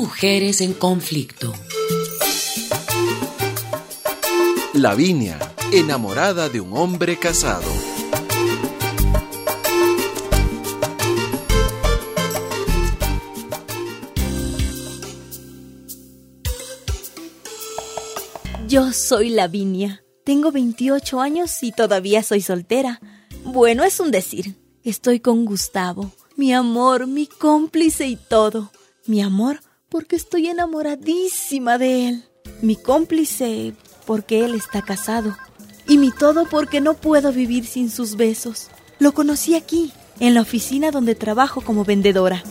Mujeres en conflicto. Lavinia, enamorada de un hombre casado. Yo soy Lavinia. Tengo 28 años y todavía soy soltera. Bueno, es un decir. Estoy con Gustavo, mi amor, mi cómplice y todo. Mi amor, porque estoy enamoradísima de él. Mi cómplice, porque él está casado. Y mi todo, porque no puedo vivir sin sus besos. Lo conocí aquí, en la oficina donde trabajo como vendedora.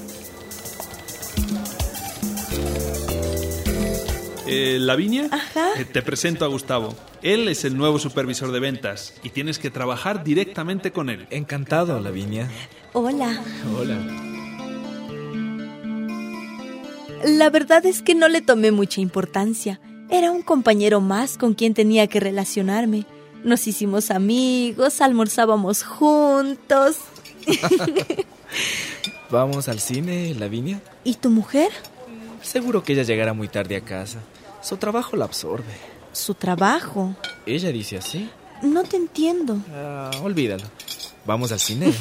Lavinia, Ajá. Te presento a Gustavo. Él es el nuevo supervisor de ventas y tienes que trabajar directamente con él. Encantado, Lavinia. Hola. Hola. La verdad es que no le tomé mucha importancia. Era un compañero más con quien tenía que relacionarme. Nos hicimos amigos, almorzábamos juntos. ¿Vamos al cine, Lavinia? ¿Y tu mujer? Seguro que ella llegará muy tarde a casa. Su trabajo la absorbe. ¿Su trabajo? ¿Ella dice así? No te entiendo. Olvídalo. ¿Vamos al cine?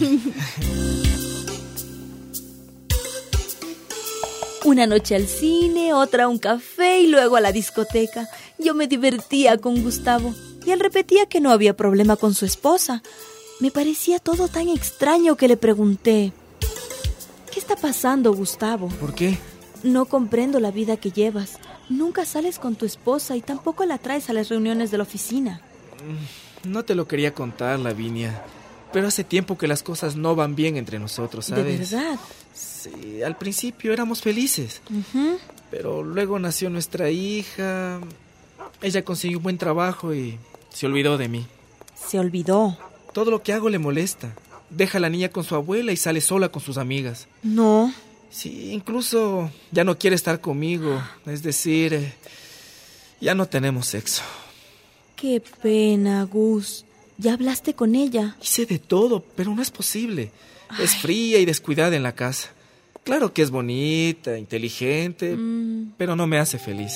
Una noche al cine, otra a un café y luego a la discoteca. Yo me divertía con Gustavo y él repetía que no había problema con su esposa. Me parecía todo tan extraño que le pregunté: ¿qué está pasando, Gustavo? ¿Por qué? No comprendo la vida que llevas. Nunca sales con tu esposa y tampoco la traes a las reuniones de la oficina. No te lo quería contar, Lavinia, pero hace tiempo que las cosas no van bien entre nosotros, ¿sabes? ¿De verdad? Sí, al principio éramos felices, pero luego nació nuestra hija. Ella consiguió un buen trabajo y se olvidó de mí. Se olvidó. Todo lo que hago le molesta. Deja a la niña con su abuela y sale sola con sus amigas. No. Sí, incluso ya no quiere estar conmigo. Es decir, ya no tenemos sexo. Qué pena, Gus. ¿Ya hablaste con ella? Hice de todo, pero no es posible. Es fría y descuidada en la casa. Claro que es bonita, inteligente, pero no me hace feliz.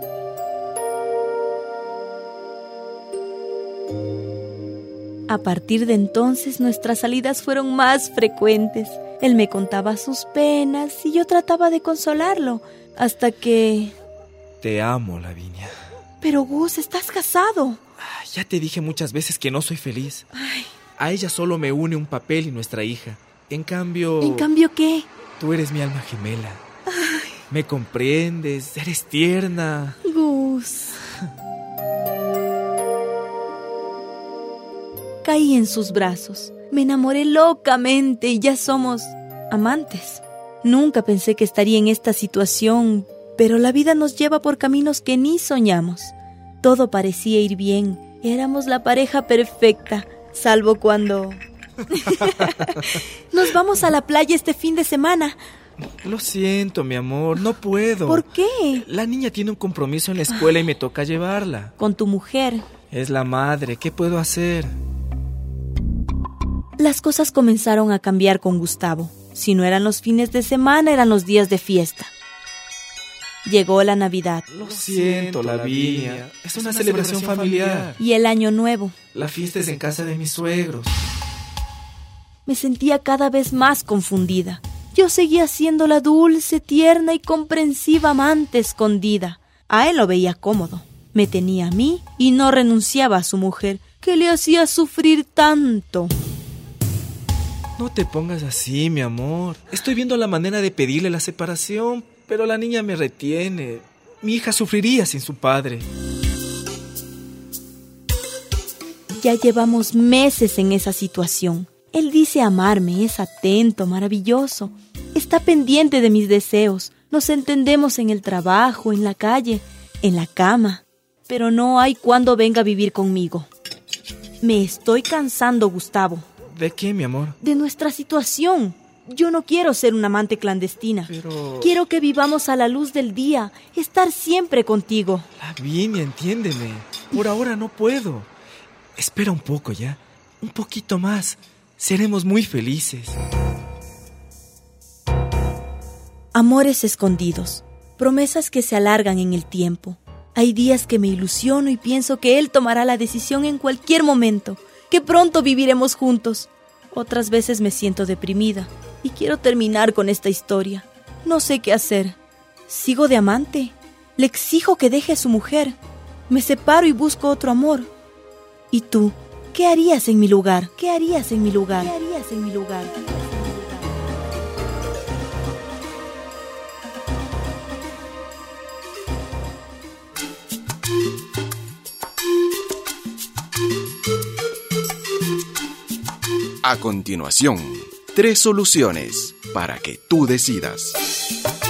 A partir de entonces nuestras salidas fueron más frecuentes. Él me contaba sus penas y yo trataba de consolarlo, hasta que... Te amo, Lavinia. Pero Gus, estás casado. Ya te dije muchas veces que no soy feliz. Ay. A ella solo me une un papel y nuestra hija. ¿En cambio qué? Tú eres mi alma gemela. Me comprendes, eres tierna. Gus. Caí en sus brazos. Me enamoré locamente y ya somos amantes. Nunca pensé que estaría en esta situación, pero la vida nos lleva por caminos que ni soñamos. Todo parecía ir bien. Éramos la pareja perfecta, salvo cuando... Nos vamos a la playa este fin de semana. Lo siento, mi amor, no puedo. ¿Por qué? La niña tiene un compromiso en la escuela y me toca llevarla. Con tu mujer. Es la madre, ¿qué puedo hacer? Las cosas comenzaron a cambiar con Gustavo. Si no eran los fines de semana, eran los días de fiesta. Llegó la Navidad. Lo siento, Lavinia. Es una celebración familiar. Y el Año Nuevo. La fiesta es en casa de mis suegros. Me sentía cada vez más confundida. Yo seguía siendo la dulce, tierna y comprensiva amante escondida. A él lo veía cómodo. Me tenía a mí y no renunciaba a su mujer, que le hacía sufrir tanto. No te pongas así, mi amor. Estoy viendo la manera de pedirle la separación, pero la niña me retiene. Mi hija sufriría sin su padre. Ya llevamos meses en esa situación. Él dice amarme, es atento, maravilloso. Está pendiente de mis deseos. Nos entendemos en el trabajo, en la calle, en la cama. Pero no hay cuando venga a vivir conmigo. Me estoy cansando, Gustavo. ¿De qué, mi amor? De nuestra situación. Yo no quiero ser una amante clandestina. Pero... Quiero que vivamos a la luz del día, estar siempre contigo. Lavinia, entiéndeme. Por ahora no puedo. Espera un poco ya. Un poquito más. Seremos muy felices. Amores escondidos. promesas que se alargan en el tiempo. Hay días que me ilusiono y pienso que él tomará la decisión en cualquier momento, que pronto viviremos juntos. Otras veces me siento deprimida y quiero terminar con esta historia. No sé qué hacer. ¿Sigo de amante? ¿Le exijo que deje a su mujer? ¿Me separo y busco otro amor? ¿Y tú? ¿Qué harías en mi lugar? ¿Qué harías en mi lugar? ¿Qué harías en mi lugar? A continuación, 3 soluciones para que tú decidas.